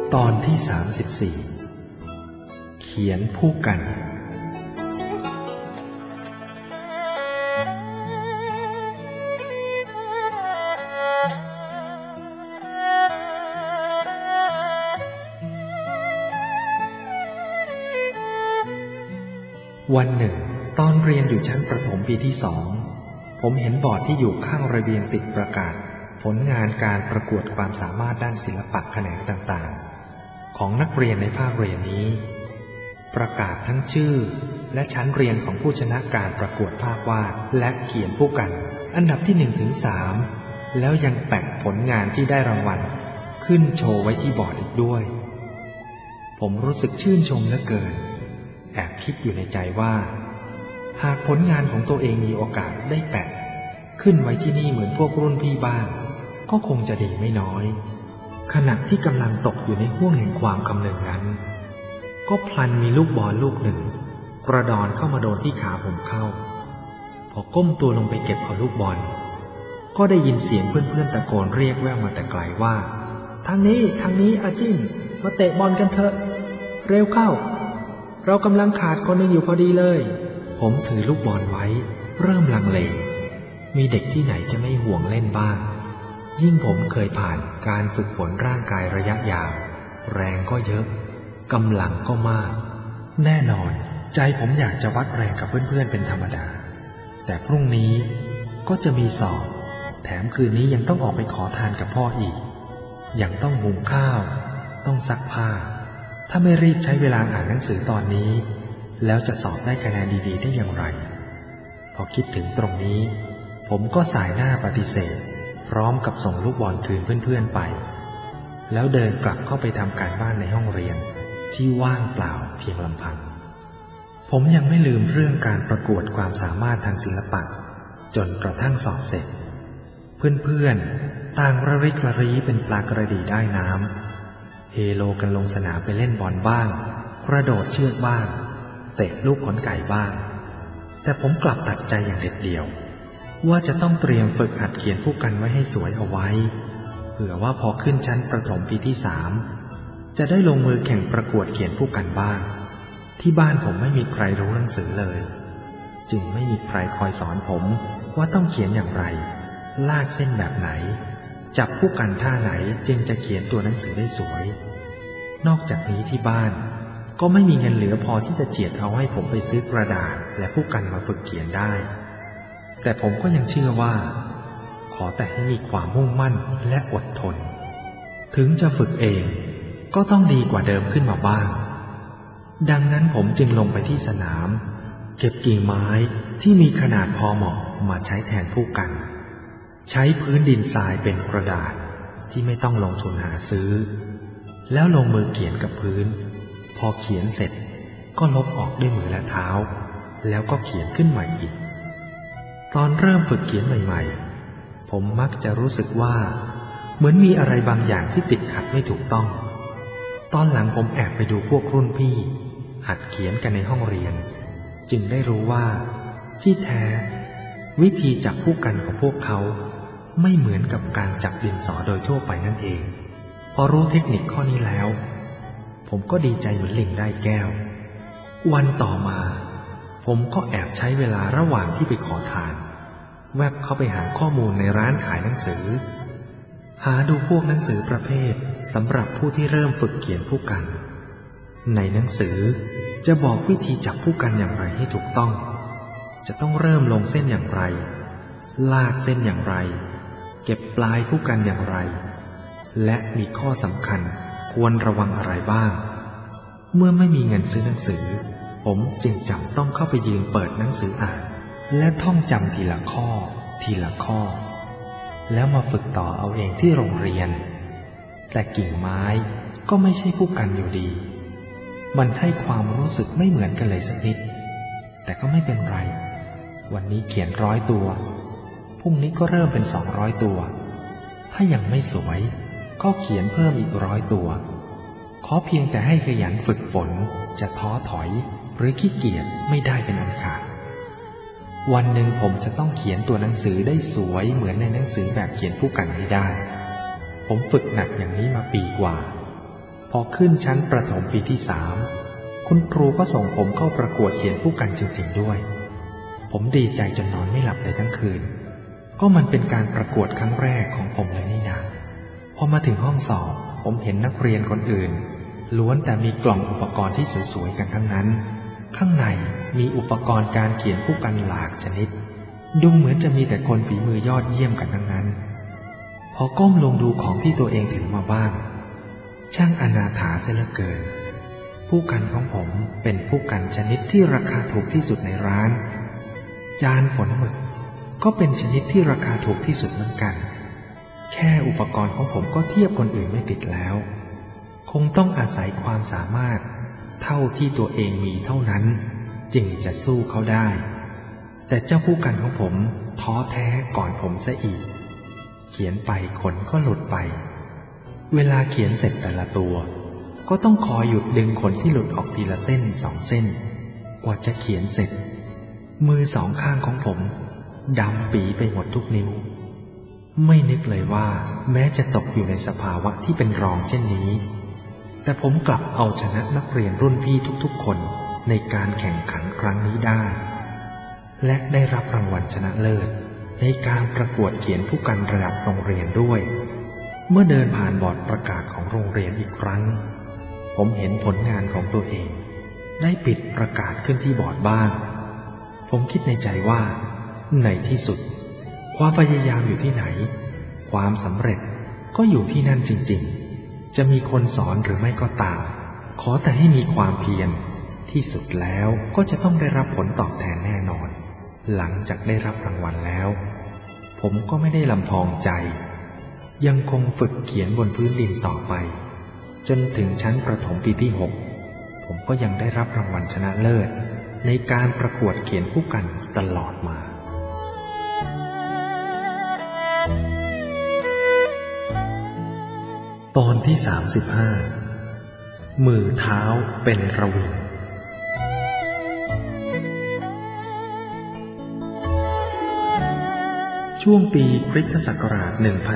ตอนที่34เขียนผู้กันวันหนึ่งตอนเรียนอยู่ชั้นประถมปีที่2ผมเห็นบอร์ดที่อยู่ข้างระเบียงติดประกาศผลงานการประกวดความสามารถด้านศิลปะแขนงต่างๆของนักเรียนในภาคเรียนนี้ประกาศทั้งชื่อและชั้นเรียนของผู้ชนะการประกวดภาพวาดและเขียนผู้กันอันดับที่1 ถึง 3แล้วยังแปะผลงานที่ได้รางวัลขึ้นโชว์ไว้ที่บอร์ดอีกด้วยผมรู้สึกชื่นชมเหลือเกินแอบคิดอยู่ในใจว่าหากผลงานของตัวเองมีโอกาสได้แปะขึ้นไว้ที่นี่เหมือนพวกรุ่นพี่บ้างก็คงจะดีไม่น้อยขณะที่กำลังตกอยู่ในห้วงแห่งความคำนึงนั้นก็พลันมีลูกบอลลูกหนึ่งกระดอนเข้ามาโดนที่ขาผมเข้าพอก้มตัวลงไปเก็บเอาลูกบอลก็ได้ยินเสียงเพื่อนๆตะโกนเรียกแว่วมาแต่ไกลว่าทางนี้อาจิ้นมาเตะบอลกันเถอะเร็วเข้าเรากำลังขาดคนหนึ่งอยู่พอดีเลยผมถือลูกบอลไว้เริ่มลังเลมีเด็กที่ไหนจะไม่ห่วงเล่นบ้างยิ่งผมเคยผ่านการฝึกฝนร่างกายระยะยาวแรงก็เยอะกำลังก็มากแน่นอนใจผมอยากจะวัดแรงกับเพื่อนๆเป็นธรรมดาแต่พรุ่งนี้ก็จะมีสอบแถมคืนนี้ยังต้องออกไปขอทานกับพ่ออีกยังต้องหุงข้าวต้องซักผ้าถ้าไม่รีบใช้เวลาอ่านหนังสือตอนนี้แล้วจะสอบได้คะแนนดีๆได้อย่างไรพอคิดถึงตรงนี้ผมก็สายหน้าปฏิเสธพร้อมกับส่งลูกบอลคืนเพื่อนๆไปแล้วเดินกลับเข้าไปทำการบ้านในห้องเรียนที่ว่างเปล่าเพียงลำพังผมยังไม่ลืมเรื่องการประกวดความสามารถทางศิลปะจนกระทั่งสอบเสร็จเพื่อนๆต่างระริกระรีเป็นปลากระดีได้น้ำเฮโลกันลงสนามไปเล่นบอลบ้างกระโดดเชือกบ้างเตะลูกขนไก่บ้างแต่ผมกลับตัดใจอย่างเด็ดเดี่ยวว่าจะต้องเตรียมฝึกหัดเขียนผู้กันไว้ให้สวยเอาไว้เผื่อว่าพอขึ้นชั้นประถมปีที่3จะได้ลงมือแข่งประกวดเขียนผู้กันบ้างที่บ้านผมไม่มีใครรู้หนังสือเลยจึงไม่มีใครคอยสอนผมว่าต้องเขียนอย่างไรลากเส้นแบบไหนจับผู้กันท่าไหนจึงจะเขียนตัวหนังสือได้สวยนอกจากนี้ที่บ้านก็ไม่มีเงินเหลือพอที่จะเจียดเอาให้ผมไปซื้อกระดาษและผู้กันมาฝึกเขียนได้แต่ผมก็ยังเชื่อว่าขอแต่ให้มีความมุ่งมั่นและอดทนถึงจะฝึกเองก็ต้องดีกว่าเดิมขึ้นมาบ้างดังนั้นผมจึงลงไปที่สนามเก็บกิ่งไม้ที่มีขนาดพอเหมาะมาใช้แทนผู้กันใช้พื้นดินทรายเป็นกระดาษที่ไม่ต้องลงทุนหาซื้อแล้วลงมือเขียนกับพื้นพอเขียนเสร็จก็ลบออกด้วยมือและเท้าแล้วก็เขียนขึ้นใหม่อีกตอนเริ่มฝึกเขียนใหม่ๆผมมักจะรู้สึกว่าเหมือนมีอะไรบางอย่างที่ติดขัดไม่ถูกต้องตอนหลังผมแอบไปดูพวกรุ่นพี่หัดเขียนกันในห้องเรียนจึงได้รู้ว่าที่แท้วิธีจับผู้กันของพวกเขาไม่เหมือนกับการจับดินสอโดยทั่วไปนั่นเองพอรู้เทคนิคข้อนี้แล้วผมก็ดีใจเหมือนลิงได้แก้ววันต่อมาผมก็แอบใช้เวลาระหว่างที่ไปขอทานแวบเข้าไปหาข้อมูลในร้านขายหนังสือหาดูพวกหนังสือประเภทสำหรับผู้ที่เริ่มฝึกเขียนผู้กันในหนังสือจะบอกวิธีจับผู้กันอย่างไรให้ถูกต้องจะต้องเริ่มลงเส้นอย่างไรลากเส้นอย่างไรเก็บปลายผู้กันอย่างไรและมีข้อสำคัญควรระวังอะไรบ้างเมื่อไม่มีเงินซื้อหนังสือผมจึงจำต้องเข้าไปยืนเปิดหนังสืออ่านและท่องจำทีละข้อทีละข้อแล้วมาฝึกต่อเอาเองที่โรงเรียนแต่กิ่งไม้ก็ไม่ใช่ผู้กันอยู่ดีมันให้ความรู้สึกไม่เหมือนกันเลยสักนิดแต่ก็ไม่เป็นไรวันนี้เขียน100 ตัวพรุ่งนี้ก็เริ่มเป็น200 ตัวถ้ายังไม่สวยก็เขียนเพิ่มอีก100 ตัวขอเพียงแต่ให้ขยันฝึกฝนจะท้อถอยหรือขี้เกียจไม่ได้เป็นอันขาดวันหนึ่งผมจะต้องเขียนตัวหนังสือได้สวยเหมือนในหนังสือแบบเขียนผู้กันให้ได้ผมฝึกหนักอย่างนี้มาปีกว่าพอขึ้นชั้นประถมปีที่3คุณครูก็ส่งผมเข้าประกวดเขียนผู้กันจริงๆด้วยผมดีใจจนนอนไม่หลับเลยทั้งคืนก็มันเป็นการประกวดครั้งแรกของผมเลยนี่นาพอมาถึงห้องสอบผมเห็นนักเรียนคนอื่นล้วนแต่มีกล่องอุปกรณ์ที่สวยๆกันทั้งนั้นข้างในมีอุปกรณ์การเขียนผู้กันหลากชนิดดูเหมือนจะมีแต่คนฝีมือยอดเยี่ยมกันทั้งนั้นพอก้มลงดูของที่ตัวเองถือมาบ้างช่างอนาถาเสียเหลือเกินผู้กันของผมเป็นผู้กันชนิดที่ราคาถูกที่สุดในร้านจานฝนหมึกก็เป็นชนิดที่ราคาถูกที่สุดเหมือนกันแค่อุปกรณ์ของผมก็เทียบคนอื่นไม่ติดแล้วคงต้องอาศัยความสามารถเท่าที่ตัวเองมีเท่านั้นจึงจะสู้เขาได้แต่เจ้าผู้กันของผมท้อแท้ก่อนผมซะอีกเขียนไปขนก็หลุดไปเวลาเขียนเสร็จแต่ละตัวก็ต้องคอยหยุดดึงขนที่หลุดออกทีละเส้น2 เส้นกว่าจะเขียนเสร็จมือ2 ข้างของผมดำปีไปหมดทุกนิ้วไม่นึกเลยว่าแม้จะตกอยู่ในสภาวะที่เป็นรองเช่นนี้แต่ผมกลับเอาชนะนักเรียนรุ่นพี่ทุกๆคนในการแข่งขันครั้งนี้ได้และได้รับรางวัลชนะเลิศในการประกวดเขียนผู้กันระดับโรงเรียนด้วยเมื่อเดินผ่านบอร์ดประกาศของโรงเรียนอีกครั้งผมเห็นผลงานของตัวเองได้ปิดประกาศขึ้นที่บอร์ดบ้างผมคิดในใจว่าในที่สุดความพยายามอยู่ที่ไหนความสำเร็จก็อยู่ที่นั่นจริงๆจะมีคนสอนหรือไม่ก็ตามขอแต่ให้มีความเพียรที่สุดแล้วก็จะต้องได้รับผลตอบแทนแน่นอนหลังจากได้รับรางวัลแล้วผมก็ไม่ได้ลำพองใจยังคงฝึกเขียนบนพื้นดินต่อไปจนถึงชั้นประถมปีที่6ผมก็ยังได้รับรางวัลชนะเลิศในการประกวดเขียนผู้กันตลอดมาตอนที่35มือเท้าเป็นระวิงช่วงปีคริสตศักราช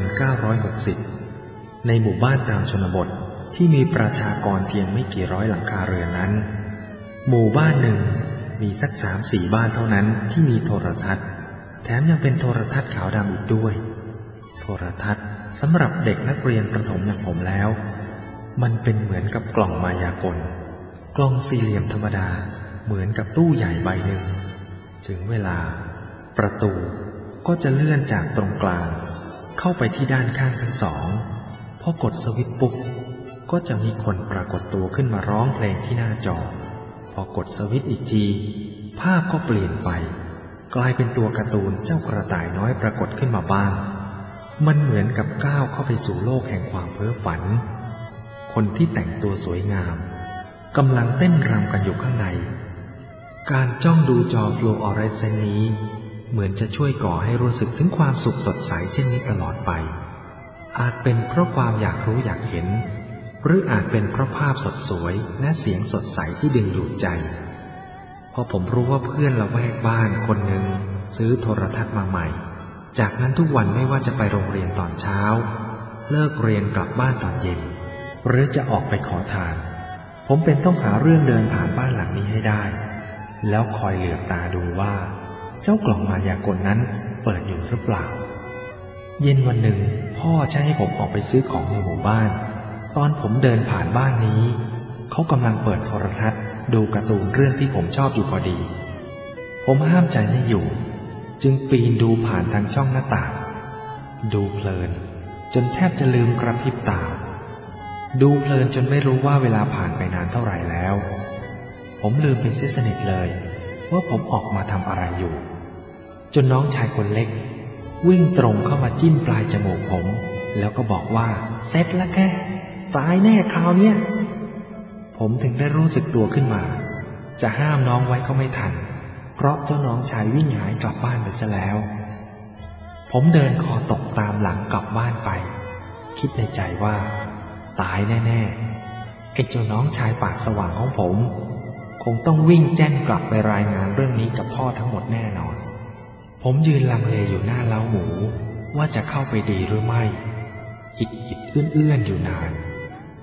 1960 ในหมู่บ้านตามชนบทที่มีประชากรเพียงไม่กี่ร้อยหลังคาเรือนนั้นหมู่บ้านหนึ่งมีสัก 3-4 บ้านเท่านั้นที่มีโทรทัศน์แถมยังเป็นโทรทัศน์ขาวดำอีกด้วยโทรทัศน์สำหรับเด็กนักเรียนประถมอย่างผมแล้วมันเป็นเหมือนกับกล่องมายากลกล่องสี่เหลี่ยมธรรมดาเหมือนกับตู้ใหญ่ใบหนึ่งถึงเวลาประตูก็จะเลื่อนจากตรงกลางเข้าไปที่ด้านข้างทั้งสองพอกดสวิตช์ปุ๊บก็จะมีคนปรากฏตัวขึ้นมาร้องเพลงที่หน้าจอพอกดสวิตช์อีกทีภาพก็เปลี่ยนไปกลายเป็นตัวการ์ตูนเจ้ากระต่ายน้อยปรากฏขึ้นมาบ้างมันเหมือนกับก้าวเข้าไปสู่โลกแห่งความเพ้อฝันคนที่แต่งตัวสวยงามกำลังเต้นรำกันอยู่ข้างในการจ้องดูจอฟลูออเรสเซนต์นี้เหมือนจะช่วยก่อให้รู้สึกถึงความสุขสดใสเช่นนี้ตลอดไปอาจเป็นเพราะความอยากรู้อยากเห็นหรืออาจเป็นเพราะภาพสดสวยและเสียงสดใสที่ดึงดูดใจพอผมรู้ว่าเพื่อนละแวกบ้านคนหนึ่งซื้อโทรทัศน์มาใหม่จากนั้นทุกวันไม่ว่าจะไปโรงเรียนตอนเช้าเลิกเรียนกลับบ้านตอนเย็นหรือจะออกไปขอทานผมเป็นต้องหาเรื่องเดินผ่านบ้านหลังนี้ให้ได้แล้วคอยเหลือบตาดูว่าเจ้ากล่องมายากลนั้นเปิดอยู่หรือเปล่าเย็นวันหนึ่งพ่อใช้ให้ผมออกไปซื้อของในหมู่บ้านตอนผมเดินผ่านบ้านนี้เขากำลังเปิดโทรทัศน์ดูการ์ตูนเรื่องที่ผมชอบอยู่พอดีผมห้ามใจไม่อยู่จึงปีนดูผ่านทางช่องหน้าต่างดูเพลินจนแทบจะลืมกระพริบตาดูเพลินจนไม่รู้ว่าเวลาผ่านไปนานเท่าไหร่แล้วผมลืมไปเสียสนิทเลยว่าผมออกมาทำอะไรอยู่จนน้องชายคนเล็กวิ่งตรงเข้ามาจิ้มปลายจมูกผมแล้วก็บอกว่าเสร็จแล้วแกตายแน่คราวเนี้ยผมถึงได้รู้สึกตัวขึ้นมาจะห้ามน้องไว้ก็ไม่ทันเพราะเจ้าน้องชายวิ่งหายกลับบ้านไปซะแล้วผมเดินคอตกตามหลังกลับบ้านไปคิดในใจว่าตายแน่ๆไอ้เจ้าน้องชายปากสว่างของผมคงต้องวิ่งแจ้นกลับไปรายงานเรื่องนี้กับพ่อทั้งหมดแน่นอนผมยืนลังเลอยู่หน้าเล้าหมูว่าจะเข้าไปดีหรือไม่อิดเอื้อนอยู่นาน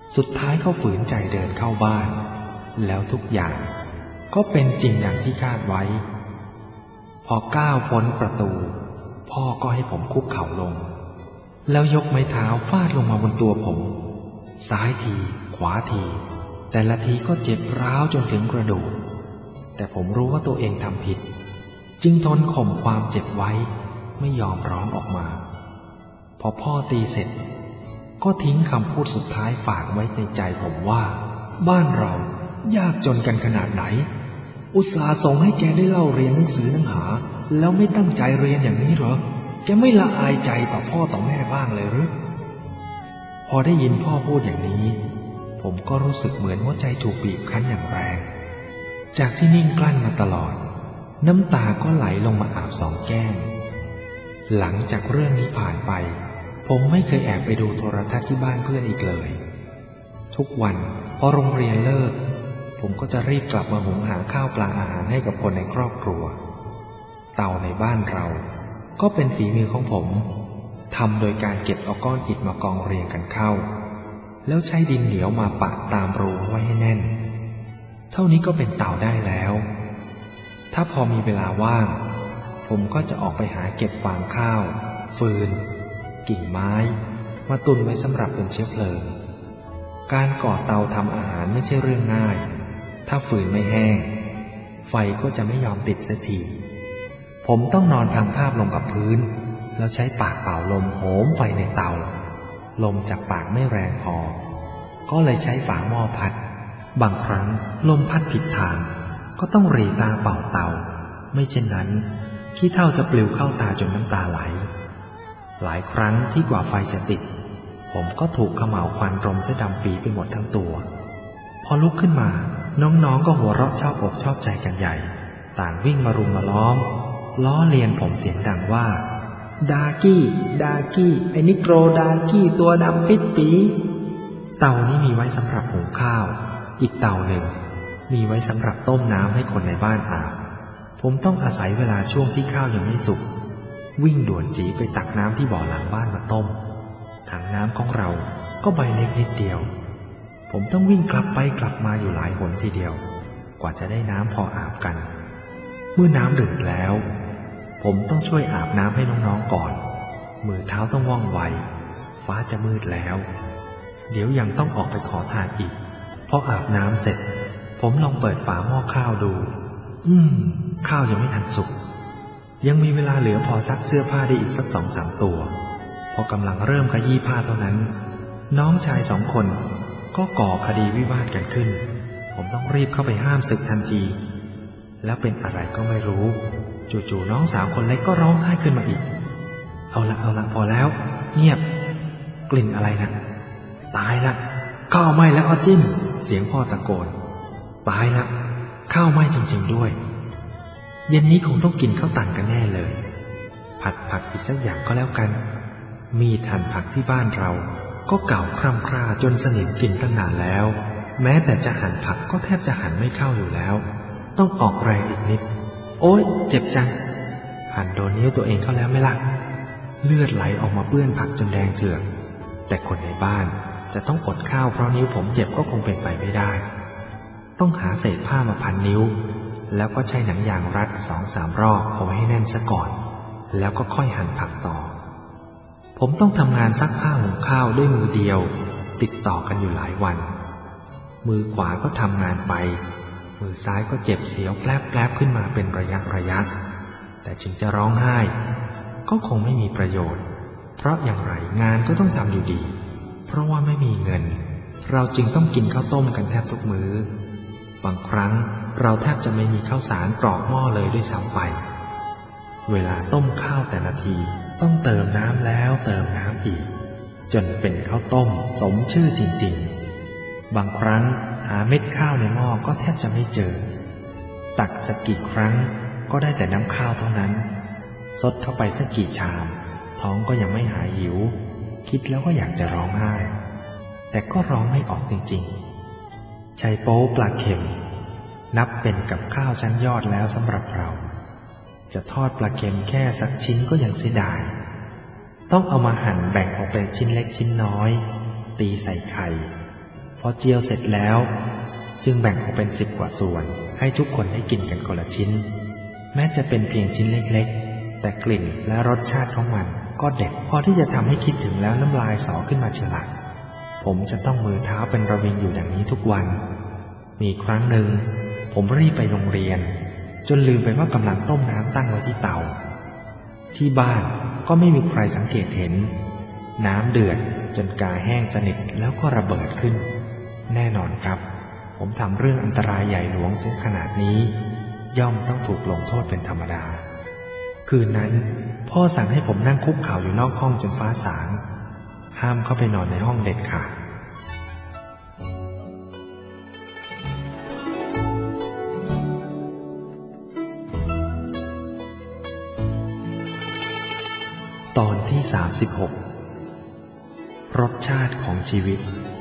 สุดท้ายเขาฝืนใจเดินเข้าบ้านแล้วทุกอย่างก็เป็นจริงอย่างที่คาดไว้พอก้าวพ้นประตูพ่อก็ให้ผมคุกเข่าลงแล้วยกไม้เท้าฟาดลงมาบนตัวผมซ้ายทีขวาทีแต่ละทีก็เจ็บร้าวจนถึงกระดูกแต่ผมรู้ว่าตัวเองทำผิดจึงทนข่มความเจ็บไว้ไม่ยอมร้องออกมาพอพ่อตีเสร็จก็ทิ้งคำพูดสุดท้ายฝากไว้ในใจผมว่าบ้านเรายากจนกันขนาดไหนอุตส่าห์ส่งให้แกได้เล่าเรียนหนังสือหนังหาแล้วไม่ตั้งใจเรียนอย่างนี้เหรอแกไม่ละอายใจต่อพ่อต่อแม่บ้างเลยหรือพอได้ยินพ่อพูดอย่างนี้ผมก็รู้สึกเหมือนหัวใจถูกบีบคั้นอย่างแรงจากที่นิ่งกลั้นมาตลอดน้ำตาก็ไหลลงมาอาบสองแก้มหลังจากเรื่องนี้ผ่านไปผมไม่เคยแอบไปดูโทรทัศน์ที่บ้านเพื่อนอีกเลยทุกวันพอโรงเรียนเลิกผมก็จะรีบกลับมาหุงหาข้าวปลาอาหารให้กับคนในครอบครัวเตาในบ้านเราก็เป็นฝีมือของผมทำโดยการเก็บเอาก้อนอิฐมากองเรียงกันเข้าแล้วใช้ดินเหนียวมาปะตามรูไว้ให้แน่นเท่านี้ก็เป็นเตาได้แล้วถ้าพอมีเวลาว่างผมก็จะออกไปหาเก็บฟางข้าวฟืนกิ่งไม้มาตุนไว้สำหรับเป็นเชื้อเพลิงการก่อเตาทำอาหารไม่ใช่เรื่องง่ายถ้าฟืนไม่แห้งไฟก็จะไม่ยอมติดสักทีผมต้องนอนพังทาบลงกับพื้นแล้วใช้ปากเป่าลมโหมไฟในเตาลมจากปากไม่แรงพอก็เลยใช้ฝาหม้อพัดบางครั้งลมพัดผิดทางก็ต้องหรี่ตาเป่าเตาไม่เช่นนั้นขี้เถ้าจะปลิวเข้าตาจนน้ำตาไหลหลายครั้งที่กว่าไฟจะติดผมก็ถูกเขม่าวควันรมเสดำปีไปหมดทั้งตัวพอลุกขึ้นมาน้องๆก็หัวเราะชอบอกชอบใจกันใหญ่ต่างวิ่งมารุมมาล้อมล้อเลียนผมเสียงดังว่าดากี้ดากี้ไอ้นิโกรดากี้ตัวดำปิดปีเตานี้มีไว้สำหรับหุงข้าวอีกเตาหนึ่งมีไว้สำหรับต้มน้ำให้คนในบ้านอาบผมต้องอาศัยเวลาช่วงที่ข้าวยังไม่สุกวิ่งด่วนจีไปตักน้ำที่บ่อหลังบ้านมาต้มถังน้ำของเราก็ใบเล็กนิดเดียวผมต้องวิ่งกลับไปกลับมาอยู่หลายหนทีเดียวกว่าจะได้น้ำพออาบกันเมื่อน้ำเดือดแล้วผมต้องช่วยอาบน้ำให้น้องๆก่อนมือเท้าต้องว่องไวฟ้าจะมืดแล้วเดี๋ยวยังต้องออกไปขอทานอีกพออาบน้ำเสร็จผมลองเปิดฝาหม้อข้าวดูข้าวยังไม่ทันสุกยังมีเวลาเหลือพอซักเสื้อผ้าได้อีกสัก 2-3 ตัวพอกำลังเริ่มขยี้ผ้าเท่านั้นน้องชาย2 คนก็ก่อคดีวิวาทกันขึ้นผมต้องรีบเข้าไปห้ามศึกทันทีแล้วเป็นอะไรก็ไม่รู้จู่ๆน้องสาวคนเล็กก็ร้องไห้ขึ้นมาอีกเอาละพอแล้วเงียบกลิ่นอะไรนะตายละข้าวไหม้แล้วจิ้มเสียงพ่อตะโกนตายละข้าวไหม้จริงๆด้วยเย็นนี้คงต้องกินข้าวตันกันแน่เลยผัดผักอีกสักอย่างก็แล้วกันมีดหั่นผักที่บ้านเราก็เก่าคร่ำคร่าจนสนิทกินตั้งนานแล้วแม้แต่จะหั่นผักก็แทบจะหั่นไม่เข้าอยู่แล้วต้องออกแรงอีกนิดโอ๊ยเจ็บจังหั่นโดนนิ้วตัวเองเข้าแล้วไม่ล่ะเลือดไหลออกมาเปื้อนผักจนแดงเถือกแต่คนในบ้านจะต้องอดข้าวเพราะนิ้วผมเจ็บก็คงเป็นไปไม่ได้ต้องหาเศษผ้ามาพันนิ้วแล้วก็ใช้หนังยางรัด 2-3 รอบเอาไว้ให้แน่นซะก่อนแล้วก็ค่อยหั่นผักต่อผมต้องทำงานซักผ้าหุงข้าวด้วยมือเดียวติดต่อกันอยู่หลายวันมือขวาก็ทำงานไปมือซ้ายก็เจ็บเสียวแปลบขึ้นมาเป็นระยะแต่ถึงจะร้องไห้ก็คงไม่มีประโยชน์เพราะอย่างไรงานก็ต้องทำอยู่ดีเพราะว่าไม่มีเงินเราจึงต้องกินข้าวต้มกันแทบทุกมื้อบางครั้งเราแทบจะไม่มีข้าวสารกรอกหม้อเลยด้วยซ้ำไปเวลาต้มข้าวแต่ละทีต้องเติมน้ำแล้วเติมน้ำอีกจนเป็นข้าวต้มสมชื่อจริงๆบางครั้งหาเม็ดข้าวในหม้อก็แทบจะไม่เจอตักสักกี่ครั้งก็ได้แต่น้ำข้าวเท่านั้นซดเข้าไปสักกี่ชามท้องก็ยังไม่หายหิวคิดแล้วก็อยากจะร้องไห้แต่ก็ร้องไม่ออกจริงๆไชโป๊ปลาเค็มนับเป็นกับข้าวชั้นยอดแล้วสำหรับเราจะทอดปลาเค็มแค่สักชิ้นก็ยังเสียดายต้องเอามาหั่นแบ่งออกเป็นชิ้นเล็กชิ้นน้อยตีใส่ไข่อเจียวเสร็จแล้วจึงแบ่งออกเป็น10 กว่าส่วนให้ทุกคนได้กินกันคนละชิ้นแม้จะเป็นเพียงชิ้นเล็กๆแต่กลิ่นและรสชาติของมันก็เด็ดพอที่จะทำให้คิดถึงแล้วน้ำลายสอขึ้นมาเชียวละผมจะต้องมือเท้าเป็นระวิงอยู่อย่างนี้ทุกวันมีครั้งหนึ่งผมรีบไปโรงเรียนจนลืมไปว่ากำลังต้มน้ำตั้งไว้ที่เตาที่บ้านก็ไม่มีใครสังเกตเห็นน้ำเดือดจนกาแห้งสนิทแล้วก็ระเบิดขึ้นแน่นอนครับผมทำเรื่องอันตรายใหญ่หลวงเสียขนาดนี้ย่อมต้องถูกลงโทษเป็นธรรมดาคืนนั้นพ่อสั่งให้ผมนั่งคุกเข่าอยู่นอกห้องจนฟ้าสางห้ามเข้าไปนอนในห้องเด็ดขาดตอนที่36รสชาติของชีวิต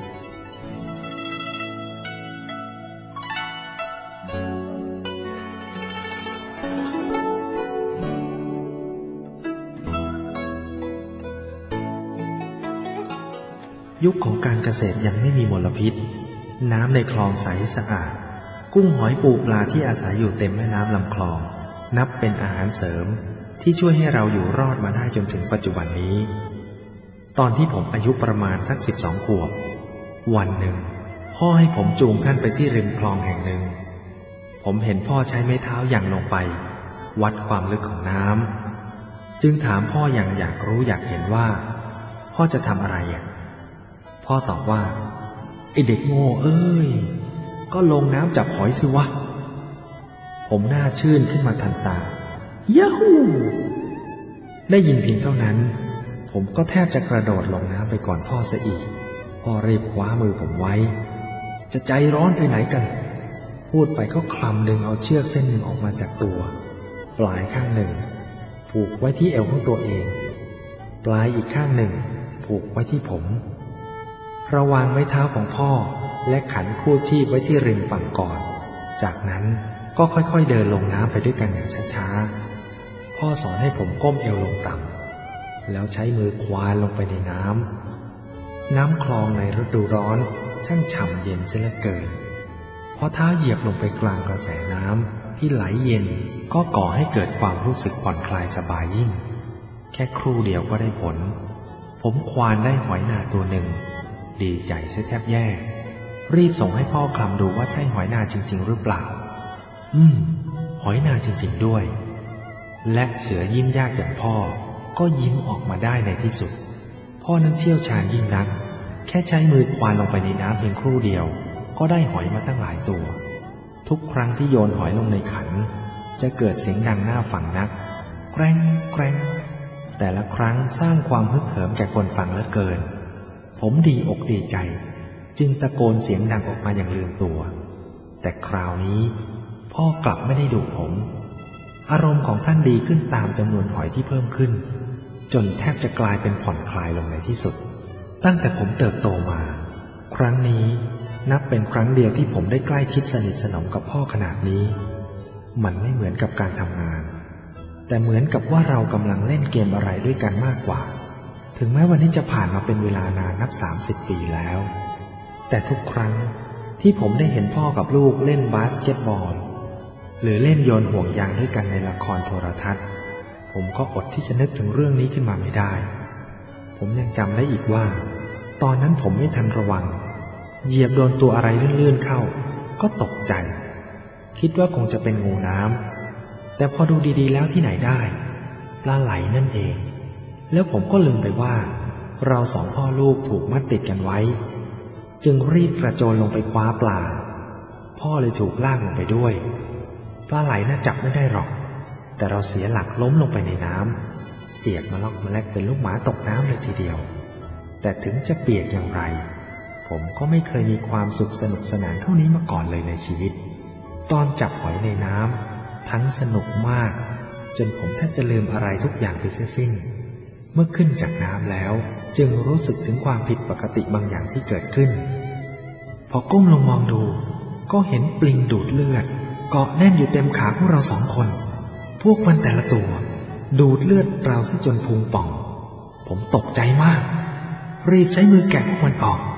ยุคของการเกษตรยังไม่มีมลพิษน้ำในคลองใสสะอาดกุ้งหอยปูปลาที่อาศัยอยู่เต็มแม่น้ำลำคลองนับเป็นอาหารเสริมที่ช่วยให้เราอยู่รอดมาได้จนถึงปัจจุบันนี้ตอนที่ผมอายุประมาณสัก12 ขวบวันหนึ่งพ่อให้ผมจูงท่านไปที่ริมคลองแห่งหนึ่งผมเห็นพ่อใช้ไม้เท้าหยั่งลงไปวัดความลึกของน้ำจึงถามพ่ออย่างอยากรู้อยากเห็นว่าพ่อจะทำอะไรพ่อตอบว่าไอเด็กโง่เอ้ยก็ลงน้ำจับหอยสิวะผมหน้าชื่นขึ้นมาทันตายาฮูได้ยินเพียงเท่านั้นผมก็แทบจะกระโดดลงน้ำไปก่อนพ่อซะอีกพ่อรีบคว้ามือผมไว้จะใจร้อนไปไหนกันพูดไปก็คลำดึงเอาเชือกเส้นหนึ่งออกมาจากตัวปลายข้างหนึ่งผูกไว้ที่เอวของตัวเองปลายอีกข้างหนึ่งผูกไว้ที่ผมระวางไม้เท้าของพ่อและขันคู่ชีพไว้ที่ริมฝั่งก่อนจากนั้นก็ค่อยๆเดินลงน้ำไปด้วยกันอย่างช้าๆพ่อสอนให้ผมก้มเอวลงต่ำแล้วใช้มือควานลงไปในน้ำคลองในฤดูร้อนช่างฉ่ำเย็นเสียเหลือเกินพอเท้าเหยียบลงไปกลางกระแสน้ำที่ไหลเย็นก็ก่อให้เกิดความรู้สึกผ่อนคลายสบายยิ่งแค่ครู่เดียวก็ได้ผลผมควานได้หอยนาตัวหนึ่งดีใจเสียแทบแย่รีบส่งให้พ่อคลำดูว่าใช่หอยนาจริงๆหรือเปล่าหอยนาจริงๆด้วยและเสือยิ้มยากอย่างพ่อก็ยิ้มออกมาได้ในที่สุดพ่อนั้นเชี่ยวชาญยิ่งนักแค่ใช้มือควานลงไปในน้ำเพียงครู่เดียวก็ได้หอยมาตั้งหลายตัวทุกครั้งที่โยนหอยลงในขันจะเกิดเสียงดังหน้าฟังนักแกร้งแกร้งแต่ละครั้งสร้างความฮึกเหิมแก่คนฟังเหลือเกินผมดีอกดีใจจึงตะโกนเสียงดังออกมาอย่างลืมตัวแต่คราวนี้พ่อกลับไม่ได้ดุผมอารมณ์ของท่านดีขึ้นตามจำนวนหอยที่เพิ่มขึ้นจนแทบจะกลายเป็นผ่อนคลายลงในที่สุดตั้งแต่ผมเติบโตมาครั้งนี้นับเป็นครั้งเดียวที่ผมได้ใกล้ชิดสนิทสนมกับพ่อขนาดนี้มันไม่เหมือนกับการทำงานแต่เหมือนกับว่าเรากำลังเล่นเกมอะไรด้วยกันมากกว่าถึงแม้วันนี้จะผ่านมาเป็นเวลานานนับ30 ปีแล้วแต่ทุกครั้งที่ผมได้เห็นพ่อกับลูกเล่นบาสเกตบอลหรือเล่นโยนห่วงยางด้วยกันในละครโทรทัศน์ผมก็อดที่จะนึกถึงเรื่องนี้ขึ้นมาไม่ได้ผมยังจำได้อีกว่าตอนนั้นผมไม่ทันระวังเหยียบโดนตัวอะไรลื่นๆเข้าก็ตกใจคิดว่าคงจะเป็นงูน้ำแต่พอดูดีๆแล้วที่ไหนได้ปลาไหลนั่นเองแล้วผมก็ลืมไปว่าเราสองพ่อลูกถูกมัดติดกันไว้จึงรีบกระโจนลงไปคว้าปลาพ่อเลยถูกลากลงไปด้วยปลาไหลน่าจับไม่ได้หรอกแต่เราเสียหลักล้มลงไปในน้ำเปียกมะลอกมะแลกเป็นลูกหมาตกน้ำเลยทีเดียวแต่ถึงจะเปียกอย่างไรผมก็ไม่เคยมีความสุขสนุกสนานเท่านี้มาก่อนเลยในชีวิตตอนจับหอยในน้ำทั้งสนุกมากจนผมแทบจะลืมอะไรทุกอย่างไปเสียสิ้นเมื่อขึ้นจากน้ำแล้วจึงรู้สึกถึงความผิดปกติบางอย่างที่เกิดขึ้นพอก้มลงมองดูก็เห็นปลิงดูดเลือดเกาะแน่นอยู่เต็มขาของเรา2 คนพวกมันแต่ละตัวดูดเลือดเราซะจนพุงป่องผมตกใจมากรีบใช้มือแกะพวกมันออก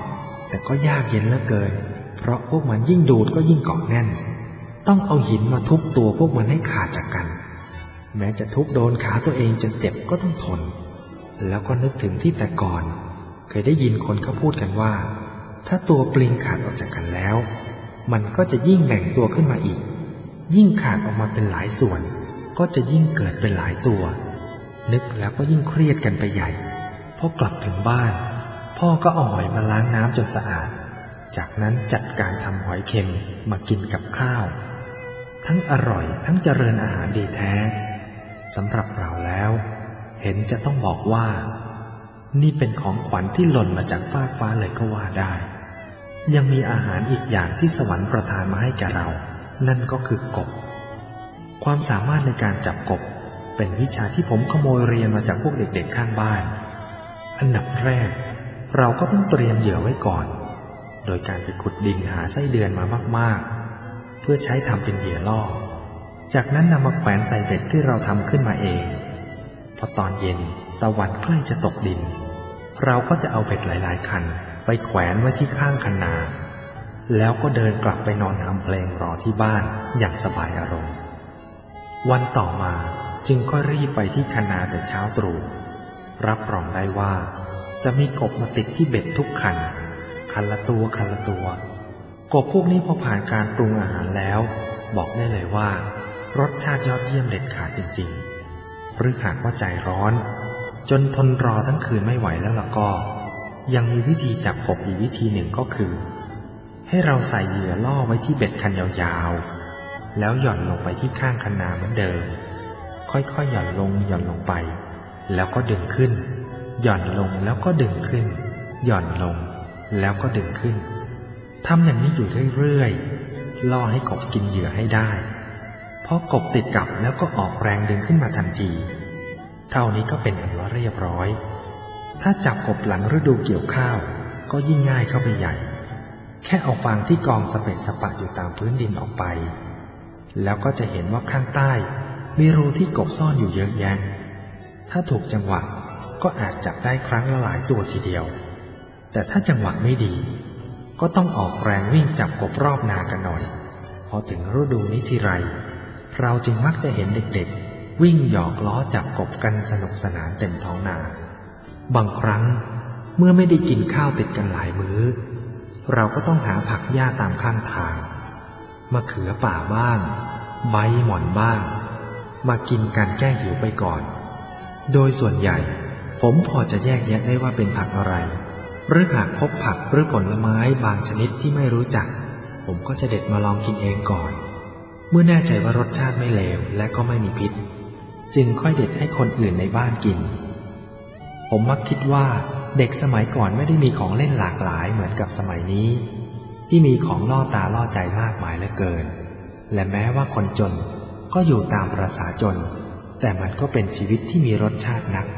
แต่ก็ยากเย็นเหลือเกินเพราะพวกมันยิ่งดูดก็ยิ่งเกาะแน่นต้องเอาหินมาทุบตัวพวกมันให้ขาดจากกันแม้จะทุบโดนขาตัวเองจนเจ็บก็ต้องทนแล้วก็นึกถึงที่แต่ก่อนเคยได้ยินคนเขาพูดกันว่าถ้าตัวปลิงขาดออกจากกันแล้วมันก็จะยิ่งแบ่งตัวขึ้นมาอีกยิ่งขาดออกมาเป็นหลายส่วนก็จะยิ่งเกิดเป็นหลายตัวนึกแล้วก็ยิ่งเครียดกันไปใหญ่พอกลับถึงบ้านพ่อก็เอาหอยมาล้างน้ำจนสะอาดจากนั้นจัดการทำหอยเค็มมากินกับข้าวทั้งอร่อยทั้งเจริญอาหารดีแท้สำหรับเราแล้วเห็นจะต้องบอกว่านี่เป็นของขวัญที่หล่นมาจากฟากฟ้าเลยก็ว่าได้ยังมีอาหารอีกอย่างที่สวรรค์ประทานมาให้แก่เรานั่นก็คือกบความสามารถในการจับกบเป็นวิชาที่ผมขโมยเรียนมาจากพวกเด็กๆข้างบ้านอันดับแรกเราก็ต้องเตรียมเหยื่อไว้ก่อนโดยการไปขุดดินหาไส้เดือนมามากๆเพื่อใช้ทำเป็นเหยื่อล่อจากนั้นนำมาแขวนใส่เบ็ดที่เราทำขึ้นมาเองพอตอนเย็นตะวันใกล้จะตกดินเราก็จะเอาเบ็ดหลายๆคันไปแขวนไว้ที่ข้างคันนาแล้วก็เดินกลับไปนอนทำเพลงรอที่บ้านอย่างสบายอารมณ์วันต่อมาจึงก็รีบไปที่คันนาแต่เช้าตรู่รับรองได้ว่าจะมีกบมาติดที่เบ็ดทุกคันคันละตัวคันละตัวกบพวกนี้พอผ่านการปรุงอาหารแล้วบอกได้เลยว่ารสชาติยอดเยี่ยมเด็ดขาดจริงๆหรือหากว่าใจร้อนจนทนรอทั้งคืนไม่ไหวแล้วล่ะก็ยังมีวิธีจับกบอีกวิธีหนึ่งก็คือให้เราใส่เหยื่อล่อไว้ที่เบ็ดคันยาวๆแล้วหย่อนลงไปที่ข้างคันนาเหมือนเดิมค่อยๆหย่อนลงไปแล้วก็ดึงขึ้นหย่อนลงแล้วก็ดึงขึ้นหย่อนลงแล้วก็ดึงขึ้นทำอย่างนี้อยู่เรื่อยๆล่อให้กบกินเหยื่อให้ได้พอกบติดกับแล้วก็ออกแรงดึงขึ้นมาทันทีเท่านี้ก็เป็นอันว่าเรียบร้อยถ้าจับกบหลังฤดูเกี่ยวข้าวก็ยิ่งง่ายเข้าไปใหญ่แค่เอาฟางที่กองสเปะสปะอยู่ตามพื้นดินออกไปแล้วก็จะเห็นว่าข้างใต้มีรูที่กบซ่อนอยู่เยอะแยะถ้าถูกจังหวะก็อาจจับได้ครั้งละหลายตัวทีเดียวแต่ถ้าจังหวะไม่ดีก็ต้องออกแรงวิ่งจับกบรอบนากันหน่อยพอถึงฤดูนี้ทีไรเราจึงมักจะเห็นเด็กๆวิ่งหยอกล้อจับกบกันสนุกสนานเต็มท้องนาบางครั้งเมื่อไม่ได้กินข้าวติดกันหลายมื้อเราก็ต้องหาผักหญ้าตามข้างทางมะเขือป่าบ้างใบหม่อนบ้างมากินกันแก้หิวไปก่อนโดยส่วนใหญ่ผมพอจะแยกแยะได้ว่าเป็นผักอะไรหรือหากพบผักหรือผลไม้บางชนิดที่ไม่รู้จักผมก็จะเด็ดมาลองกินเองก่อนเมื่อแน่ใจว่ารสชาติไม่เลวและก็ไม่มีพิษจึงค่อยเด็ดให้คนอื่นในบ้านกินผมมักคิดว่าเด็กสมัยก่อนไม่ได้มีของเล่นหลากหลายเหมือนกับสมัยนี้ที่มีของล่อตาล่อใจมากมายเหลือเกินและแม้ว่าคนจนก็อยู่ตามประสาจนแต่มันก็เป็นชีวิตที่มีรสชาตินัก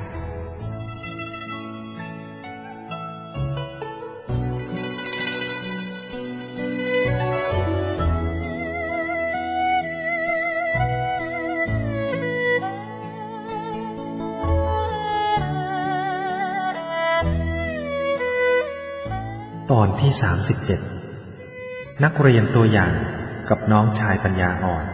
ตอนที่37นักเรียนตัวอย่างกับน้องชายปัญญาอ่อน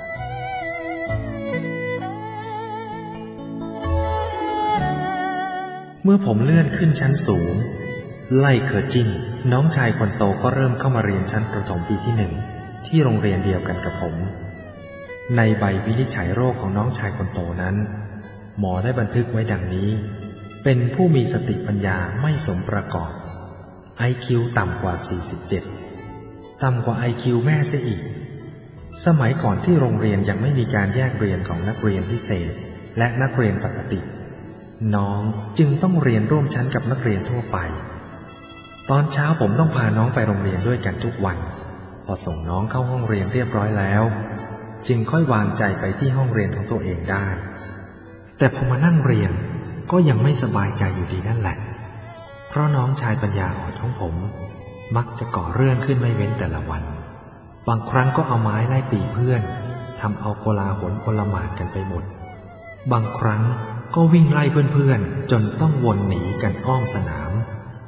เมื่อผมเลื่อนขึ้นชั้นสูงไล่เคอร์จินน้องชายคนโตก็เริ่มเข้ามาเรียนชั้นประถมปีที่1ที่โรงเรียนเดียวกันกับผมในใบวินิจฉัยโรคของน้องชายคนโตนั้นหมอได้บันทึกไว้ดังนี้เป็นผู้มีสติปัญญาไม่สมประกอบIQ ต่ำกว่า47ต่ำกว่า IQ แม่เสียอีกสมัยก่อนที่โรงเรียนยังไม่มีการแยกเรียนของนักเรียนพิเศษและนักเรียนปกติน้องจึงต้องเรียนร่วมชั้นกับนักเรียนทั่วไปตอนเช้าผมต้องพาน้องไปโรงเรียนด้วยกันทุกวันพอส่งน้องเข้าห้องเรียนเรียบร้อยแล้วจึงค่อยวางใจไปที่ห้องเรียนของตัวเองได้แต่พอมานั่งเรียนก็ยังไม่สบายใจอยู่ดีนั่นแหละเพราะน้องชายปัญญาอ่อนของผมมักจะก่อเรื่องขึ้นไม่เว้นแต่ละวันบางครั้งก็เอาไม้ไล่ตีเพื่อนทำเอาโกลาหลโอลหม่านกันไปหมดบางครั้งก็วิ่งไล่เพื่อนๆจนต้องวนหนีกันอ้อมสนาม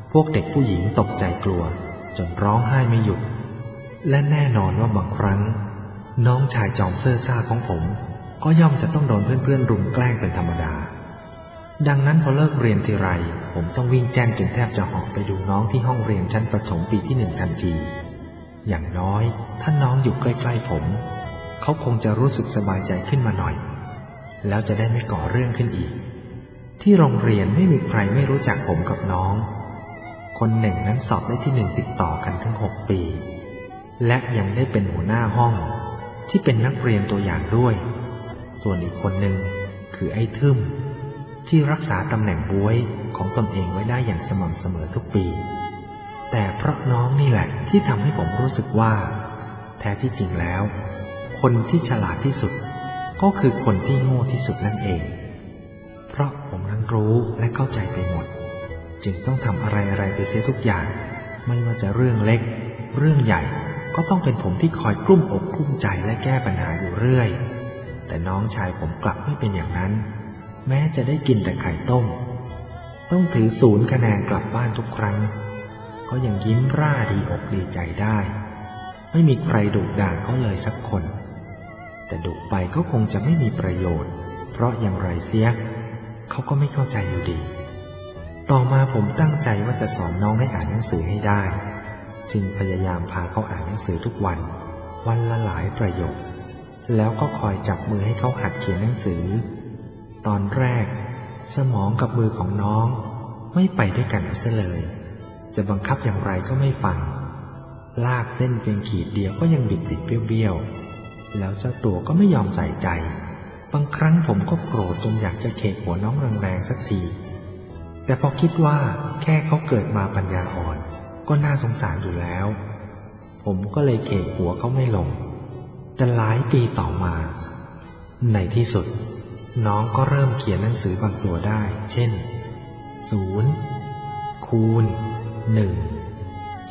พวกเด็กผู้หญิงตกใจกลัวจนร้องไห้ไม่หยุดและแน่นอนว่าบางครั้งน้องชายจอมเซ่อซ่าของผมก็ย่อมจะต้องโดนเพื่อนๆรุมแกล้งเป็นธรรมดาดังนั้นพอเลิกเรียนทีไรผมต้องวิ่งแจ้นจนแทบจะเหาะไปดูน้องที่ห้องเรียนชั้นประถมปีที่1ทันทีอย่างน้อยถ้าน้องอยู่ใกล้ๆผมเขาคงจะรู้สึกสบายใจขึ้นมาหน่อยแล้วจะได้ไม่ก่อเรื่องขึ้นอีกที่โรงเรียนไม่มีใครไม่รู้จักผมกับน้องคนหนึ่งนั้นสอบได้ที่1ติดต่อกันถึง6 ปีและยังได้เป็นหัวหน้าห้องที่เป็นนักเรียนตัวอย่างด้วยส่วนอีกคนหนึ่งคือไอ้ทึมที่รักษาตำแหน่งบ๊วยของตนเองไว้ได้อย่างสม่ำเสมอทุกปีแต่เพราะน้องนี่แหละที่ทำให้ผมรู้สึกว่าแท้ที่จริงแล้วคนที่ฉลาดที่สุดก็คือคนที่โง่ที่สุดนั่นเองเพราะผมนั้นรู้และเข้าใจไปหมดจึงต้องทำอะไรไปเสียทุกอย่างไม่ว่าจะเรื่องเล็กเรื่องใหญ่ก็ต้องเป็นผมที่คอยกลุ้มอกกลุ้มใจและแก้ปัญหาอยู่เรื่อยแต่น้องชายผมกลับไม่เป็นอย่างนั้นแม้จะได้กินแต่ไข่ต้มต้องถือ0 คะแนนกลับบ้านทุกครั้งก็ยังยิ้มร่าดีอกดีใจได้ไม่มีใครดุด่าเขาเลยสักคนแต่ดุไปก็คงจะไม่มีประโยชน์เพราะอย่างไรเสียเขาก็ไม่เข้าใจอยู่ดีต่อมาผมตั้งใจว่าจะสอนน้องให้อ่านหนังสือให้ได้จึงพยายามพาเขาอ่านหนังสือทุกวันวันละหลายประโยคแล้วก็คอยจับมือให้เขาหัดเขียนหนังสือตอนแรกสมองกับมือของน้องไม่ไปด้วยกันเสียเลยจะบังคับอย่างไรก็ไม่ฟังลากเส้นเพียงขีดเดียวก็ยังบิดเบี้ยวแล้วเจ้าตัวก็ไม่ยอมใส่ใจบางครั้งผมก็โกรธจนอยากจะเขกหัวน้องแรงๆสักทีแต่พอคิดว่าแค่เขาเกิดมาปัญญาอ่อนก็น่าสงสารอยู่แล้วผมก็เลยเขกหัวเขาไม่ลงแต่หลายปีต่อมาในที่สุดน้องก็เริ่มเขียนหนังสือบางตัวได้เช่น0 คูณ 1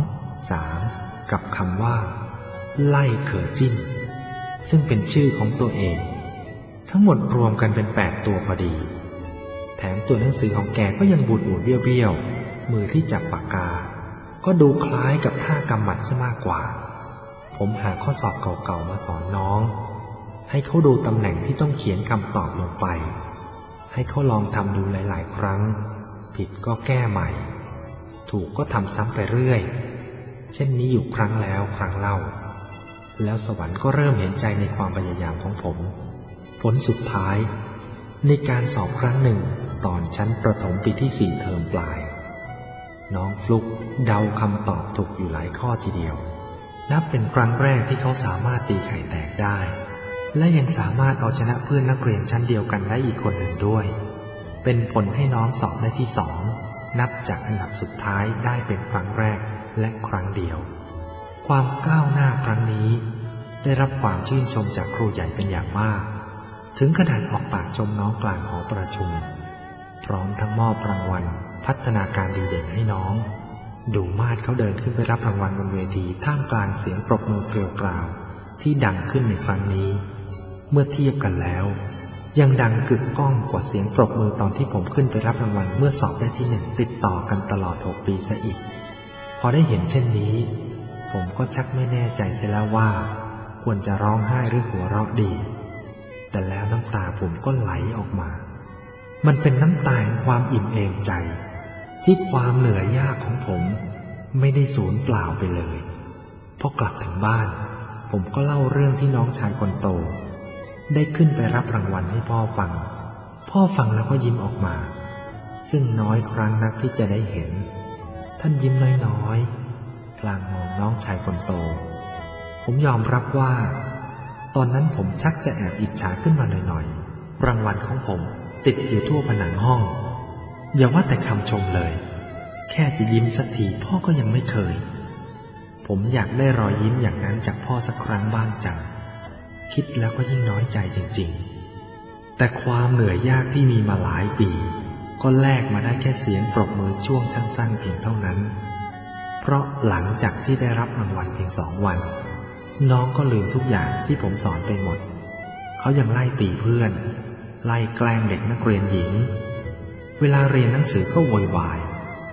2 3กับคำว่าไล่เขอจิ้นซึ่งเป็นชื่อของตัวเองทั้งหมดรวมกันเป็น8 ตัวพอดีแถมตัวหนังสือของแกก็ยังบูดเบี้ยวมือที่จับปากกาก็ดูคล้ายกับท่ากำหมัดซะมากกว่าผมหาข้อสอบเก่าๆมาสอนน้องให้เขาดูตำแหน่งที่ต้องเขียนคำตอบลงไปให้เขาลองทำดูหลายๆครั้งผิดก็แก้ใหม่ถูกก็ทำซ้ำไปเรื่อยเช่นนี้อยู่ครั้งแล้วครั้งเล่าแล้วสวรรค์ก็เริ่มเห็นใจในความพยายามของผมผลสุดท้ายในการสอบครั้งหนึ่งตอนชั้นประถมปีที่4 เทอมปลายน้องฟลุกเดาคำตอบถูกอยู่หลายข้อทีเดียวนับเป็นครั้งแรกที่เขาสามารถตีไข่แตกได้และยังสามารถเอาชนะเพื่อนนักเรียนชั้นเดียวกันได้อีกคนหนึ่งด้วยเป็นผลให้น้องสอบได้ที่2นับจากอันดับสุดท้ายได้เป็นครั้งแรกและครั้งเดียวความก้าวหน้าครั้งนี้ได้รับความชื่นชมจากครูใหญ่เป็นอย่างมากถึงขนาดออกปากชมน้องกลางหอประชุมพร้อมทั้งมอบรางวัลพัฒนาการดีเด่นให้น้องดูมาดเขาเดินขึ้นไปรับรางวัลบนเวทีท่ามกลางเสียงปรบมือเกลียวกราวที่ดังขึ้นในครั้งนี้เมื่อเทียบกันแล้วยังดังกึกก้องกว่าเสียงปรบมือตอนที่ผมขึ้นไปรับรางวัลเมื่อสอบได้ที่1ติดต่อกันตลอด6 ปีซะอีกพอได้เห็นเช่นนี้ผมก็ชักไม่แน่ใจเสียแล้วว่าควรจะร้องไห้หรือหัวเราะดีแต่แล้วน้ำตาผมก็ไหลออกมามันเป็นน้ำตาแห่งความอิ่มเอมใจที่ความเหนื่อยยากของผมไม่ได้สูญเปล่าไปเลยพอกลับถึงบ้านผมก็เล่าเรื่องที่น้องชายคนโตได้ขึ้นไปรับรางวัลให้พ่อฟังแล้วก็ยิ้มออกมาซึ่งน้อยครั้งนักที่จะได้เห็นท่านยิ้มน้อยๆพลางมองน้องชายคนโตผมยอมรับว่าตอนนั้นผมชักจะแอบอิจฉาขึ้นมาหน่อยๆรางวัลของผมติดอยู่ทั่วผนังห้องอย่าว่าแต่คำชมเลยแค่จะยิ้มสักทีพ่อก็ยังไม่เคยผมอยากได้รอยยิ้มอย่างนั้นจากพ่อสักครั้งบ้างจังคิดแล้วก็ยิ่งน้อยใจจริงๆแต่ความเหนื่อยยากที่มีมาหลายปีก็แลกมาได้แค่เสียงปรบมือช่วงสั้นๆเพียงเท่านั้นเพราะหลังจากที่ได้รับรางวัลเพียง2 วันน้องก็ลืมทุกอย่างที่ผมสอนไปหมดเขายังไล่ตีเพื่อนไล่แกล้งเด็กนักเรียนหญิงเวลาเรียนหนังสือก็โวยวาย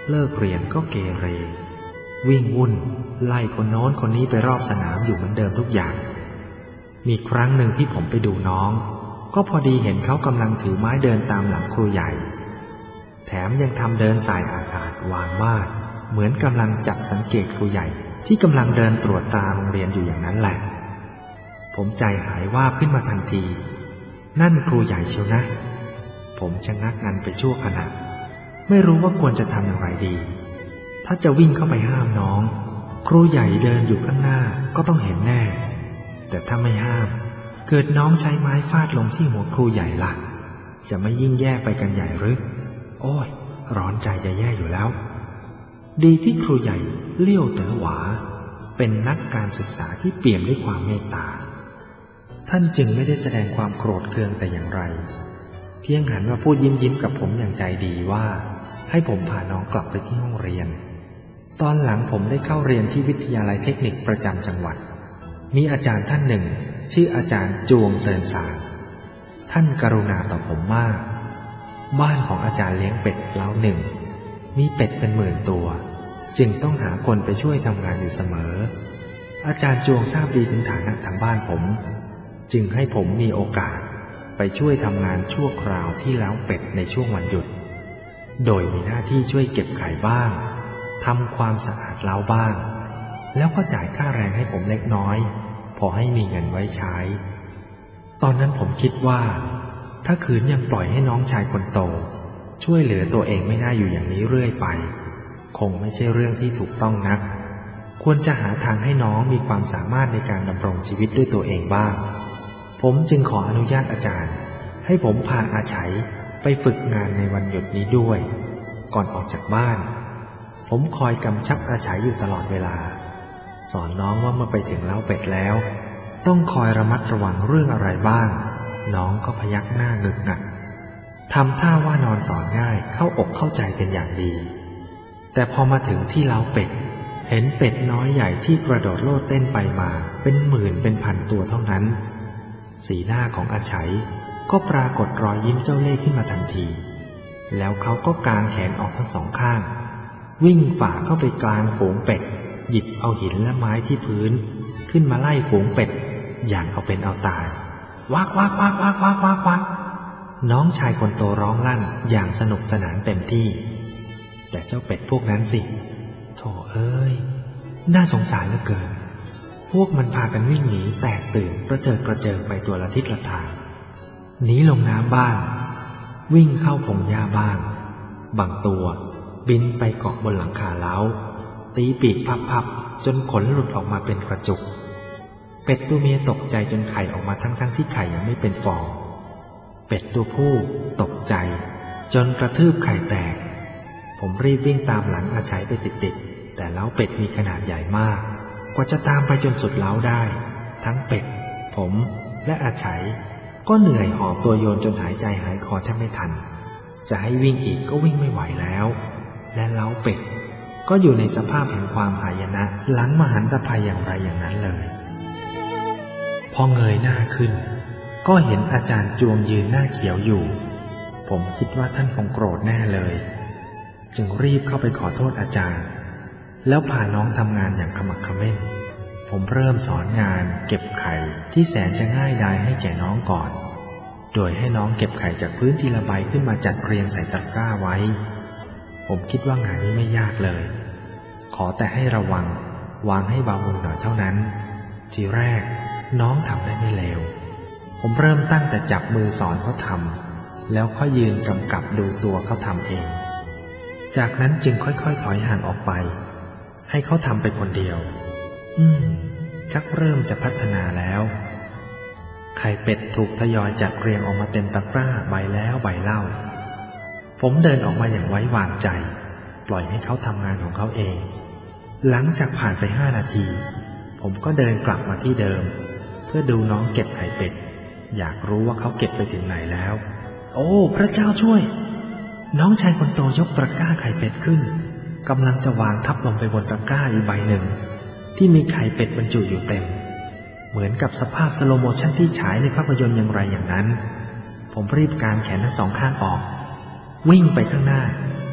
เลิกเรียนก็เกเรวิ่งวุ่นไล่คนโน้นคนนี้ไปรอบสนามอยู่เหมือนเดิมทุกอย่างมีครั้งหนึ่งที่ผมไปดูน้องก็พอดีเห็นเขากำลังถือไม้เดินตามหลังครูใหญ่แถมยังทำเดินสายอาดๆวางมาดเหมือนกำลังจับสังเกตครูใหญ่ที่กำลังเดินตรวจตาโรงเรียนอยู่อย่างนั้นแหละผมใจหายวาบขึ้นมาทันทีนั่นครูใหญ่เชียวนะผมชะงักงันไปชั่วขณะไม่รู้ว่าควรจะทำอย่างไรดีถ้าจะวิ่งเข้าไปห้ามน้องครูใหญ่เดินอยู่ข้างหน้าก็ต้องเห็นแน่แต่ถ้าไม่ห้ามเกิดน้องใช้ไม้ฟาดลงที่หัวครูใหญ่ล่ะจะไม่ยิ่งแย่ไปกันใหญ่หรือโอ้ยร้อนใจจะแย่อยู่แล้วดีที่ครูใหญ่เลี้ยวเต๋อหวาเป็นนักการศึกษาที่เปี่ยมด้วยความเมตตาท่านจึงไม่ได้แสดงความโกรธเคืองแต่อย่างไรเพียงหันมาพูดยิ้มกับผมอย่างใจดีว่าให้ผมพาน้องกลับไปที่ห้องเรียนตอนหลังผมได้เข้าเรียนที่วิทยาลัยเทคนิคประจำจังหวัดมีอาจารย์ท่านหนึ่งชื่ออาจารย์จวงเซินซานท่านกรุณาต่อผมมากบ้านของอาจารย์เลี้ยงเป็ดเล้าหนึ่งมีเป็ดเป็น10,000 ตัวจึงต้องหาคนไปช่วยทำงานอยู่เสมออาจารย์จวงทราบดีถึงฐานะทางบ้านผมจึงให้ผมมีโอกาสไปช่วยทำงานชั่วคราวที่เล้าเป็ดในช่วงวันหยุดโดยมีหน้าที่ช่วยเก็บไข่บ้างทำความสะอาดเล้าบ้างแล้วก็จ่ายค่าแรงให้ผมเล็กน้อยพอให้มีเงินไว้ใช้ตอนนั้นผมคิดว่าถ้าขืนยังปล่อยให้น้องชายคนโตช่วยเหลือตัวเองไม่ได้อยู่อย่างนี้เรื่อยไปคงไม่ใช่เรื่องที่ถูกต้องนักควรจะหาทางให้น้องมีความสามารถในการดำรงชีวิตด้วยตัวเองบ้างผมจึงขออนุญาตอาจารย์ให้ผมพาอาชัยไปฝึกงานในวันหยุดนี้ด้วยก่อนออกจากบ้านผมคอยกำชับอาชัยอยู่ตลอดเวลาสอนน้องว่าเมื่อไปถึงเล้าเป็ดแล้วต้องคอยระมัดระวังเรื่องอะไรบ้างน้องก็พยักหน้างึกงักทำท่าว่านอนสอนง่ายเข้าอกเข้าใจเป็นอย่างดีแต่พอมาถึงที่เล้าเป็ดเห็นเป็ดน้อยใหญ่ที่กระโดดโลดเต้นไปมาเป็นหมื่นเป็นพันตัวเท่านั้นสีหน้าของอาชัยก็ปรากฏรอยยิ้มเจ้าเล่ห์ขึ้นมาทันทีแล้วเขาก็กางแขนออกทั้งสองข้างวิ่งฝ่าเข้าไปกลางฝูงเป็ดหยิบเอาหินและไม้ที่พื้นขึ้นมาไล่ฝูงเป็ดอย่างเอาเป็นเอาตายวักวักวักวักวักวักวักน้องชายคนโตร้องลั่นอย่างสนุกสนานเต็มที่แต่เจ้าเป็ดพวกนั้นสิโธ่เอ้ยน่าสงสารเหลือเกินพวกมันพากันวิ่งหนีแตกตื่นกระเจิงไปตัวละทิศละทางหนีลงน้ำบ้างวิ่งเข้าพงหญ้าบ้างบางตัวบินไปเกาะบนหลังคาเล้าตีปีกพับๆจนขนหลุดออกมาเป็นกระจุกเป็ดตัวเมียตกใจจนไข่ออกมาทั้งที่ไข่ยังไม่เป็นฟองเป็ดตัวผู้ตกใจจนกระทืบไข่แตกผมรีบวิ่งตามหลังอาชัยไปติดๆแต่เล้าเป็ดมีขนาดใหญ่มากกว่าจะตามไปจนสุดเล้าได้ทั้งเป็ดผมและอาชัยก็เหนื่อยหอบตัวโยนจนหายใจหายคอแทบไม่ทันจะให้วิ่งอีกก็วิ่งไม่ไหวแล้วและเล้าเป็ดก็อยู่ในสภาพแห่งความหายนะหลังมหันตภัยอย่างไรอย่างนั้นเลยพอเงยหน้าขึ้นก็เห็นอาจารย์จวงยืนหน้าเขียวอยู่ผมคิดว่าท่านคงโกรธแน่เลยจึงรีบเข้าไปขอโทษอาจารย์แล้วพาน้องทำงานอย่างขมักเขม้นผมเริ่มสอนงานเก็บไข่ที่แสนจะง่ายดายให้แก่น้องก่อนโดยให้น้องเก็บไข่จากพื้นทีละใบขึ้นมาจัดเรียงใส่ตะกร้าไว้ผมคิดว่างานนี้ไม่ยากเลยขอแต่ให้ระวังวางให้เบามือหน่อยเท่านั้นทีแรกน้องทำได้ไม่เลวผมเริ่มตั้งแต่จับมือสอนเขาทำแล้วค่อยยืนกำกับดูตัวเขาทำเองจากนั้นจึงค่อยๆถอยห่างออกไปให้เขาทำไปคนเดียวชักเริ่มจะพัฒนาแล้วไข่เป็ดถูกทยอยจัดเรียงออกมาเต็มตะกร้าใบแล้วใบเล่าผมเดินออกมาอย่างไว้วางใจปล่อยให้เขาทำงานของเขาเองหลังจากผ่านไป5 นาทีผมก็เดินกลับมาที่เดิมเพื่อดูน้องเก็บไข่เป็ดอยากรู้ว่าเขาเก็บไปถึงไหนแล้วโอ้พระเจ้าช่วยน้องชายคนโตยกตะกร้าไข่เป็ดขึ้นกำลังจะวางทับลงไปบนตะกร้าอีกใบหนึ่งที่มีไข่เป็ดบรรจุอยู่เต็มเหมือนกับสภาพสโลโมชั่นที่ฉายในภาพยนตร์อย่างไรอย่างนั้นผมรีบกางแขนทั้งสองข้างออกวิ่งไปข้างหน้า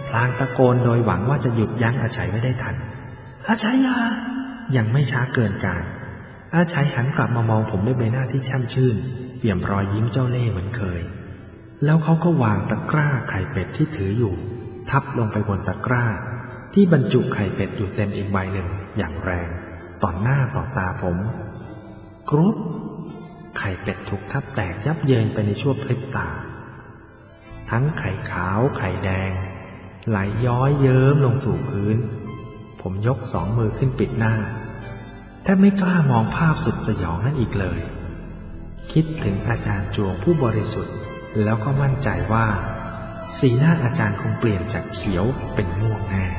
พลางตะโกนโดยหวังว่าจะหยุดยั้งอาชัยไว้ได้ทันอาชัยยังไม่ช้าเกินการอาชัยหันกลับมามองผมด้วยใบหน้าที่แช่มชื่นเปี่ยมรอยยิ้มเจ้าเล่ห์เหมือนเคยแล้วเขาก็วางตะกร้าไข่เป็ดที่ถืออยู่ทับลงไปบนตะกร้าที่บรรจุไข่เป็ดอยู่เต็มอีกใบหนึ่งอย่างแรงต่อหน้าต่อตาผมกรุ๊ปไข่เป็ดถูกทับแตกยับเยินไปในชั่วพริบตาทั้งไข่ขาวไข่แดงไหลย้อยเยิ้มลงสู่พื้นผมยก2 มือขึ้นปิดหน้าแทบไม่กล้ามองภาพสุดสยองนั้นอีกเลยคิดถึงอาจารย์จวงผู้บริสุทธิ์แล้วก็มั่นใจว่าสีหน้าอาจารย์คงเปลี่ยนจากเขียวเป็นม่วงแน่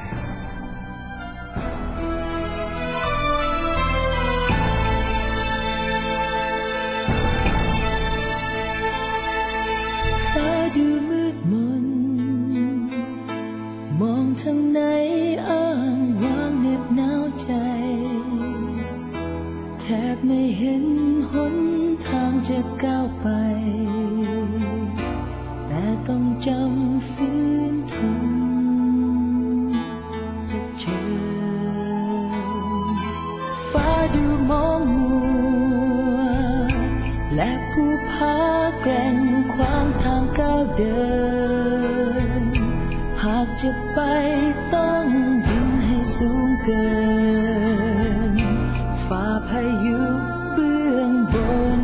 มองทางไหนอ้างว้างเหน็บหนาวใจแทบไม่เห็นหนทางจะก้าวไปแต่ต้องจำฝืนทนเผชิญฟ้าดูมองมัวและผู้พาแกร่งขวางทางก้าวเดินหากจะไปต้องบินให้สูงเกินฝ่าพายุเบื้องบน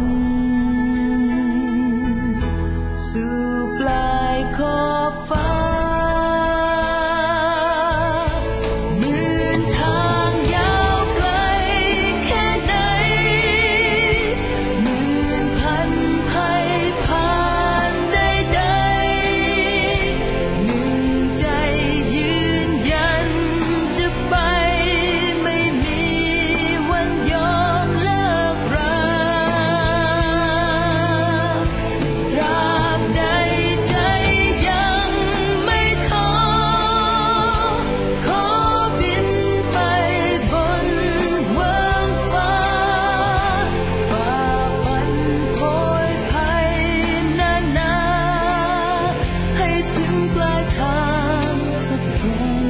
สู่ปลายขอบฟ้าเหมือนทางยาวไกลแค่ไหนเหมือนพันภัยผ่านใดๆหนึ่งใจยืนยันจะไปไม่มีวันยอมเลิกราตราบใดใจยังไม่ท้อขอบินไปบนเวิ้งฟ้าฝ่าฟันโผยภัยนานาให้ถึงปลายทางสักวัน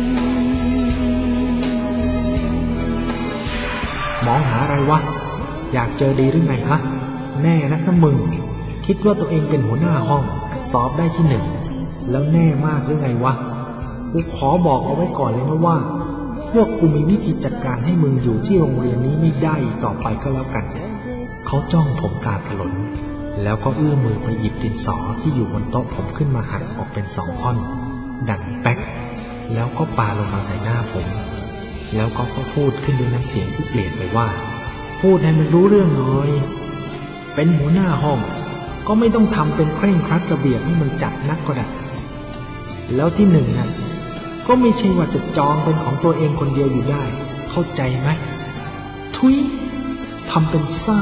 มองหาอะไรวะอยากเจอดีหรือไงฮะแน่นักนะมึงคิดว่าตัวเองเป็นหัวหน้าห้องสอบได้ที่1แล้วแน่มากหรือไงวะกูขอบอกเอาไว้ก่อนเลยนะว่าพวกกูมีวิธีจัดการให้มึงอยู่ที่โรงเรียนนี้ไม่ได้ต่อไปก็แล้วกันเขาจ้องผมกาดถลนแล้วก็เอื้อมมือไปหยิบดินสอที่อยู่บนโต๊ะผมขึ้นมาหักออกเป็น2 ท่อนดังแป๊กแล้วก็ปาลงมาใส่หน้าผมแล้วก็พูดขึ้นด้วยน้ำเสียงที่เปลี่ยนไปว่าพูดให้มันรู้เรื่องหน่อยเป็นหัวหน้าห้องก็ไม่ต้องทำเป็นเคร่งครัดระเบียบให้มันจัดนักก็ได้แล้วที่1นั้นก็ไม่ใช่ว่าจะจองเป็นของตัวเองคนเดียวอยู่ได้เข้าใจไหมทุยทำเป็นซ่า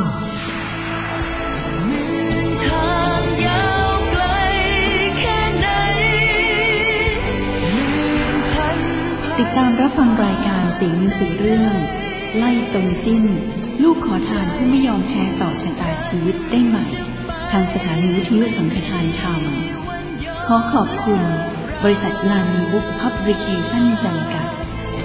ทางยาวไกลแค่ไหนติดตามรับฟังรายการสีมือสีเรื่องไล่ตรงจิ้นลูกขอทานผู้ไม่ยอมแพ้ต่อชะตาชีวิตได้ใหม่ทางสถานีวิทยุสังฆทานธรรมขอขอบคุณบริษัทลังบุ๊กพับลิเคชั่นจำกัด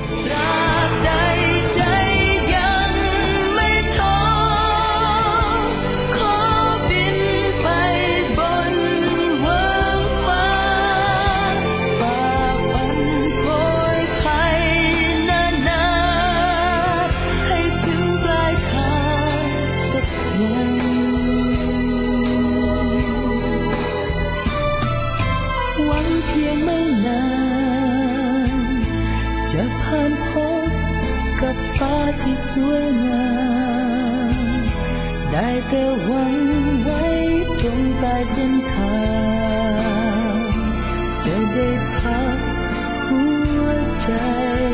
จะผ่านพบกับฟ้าที่สวยงามได้แต่หวังไว้ตรงปลายเส้นทางจะได้พักหัวใจ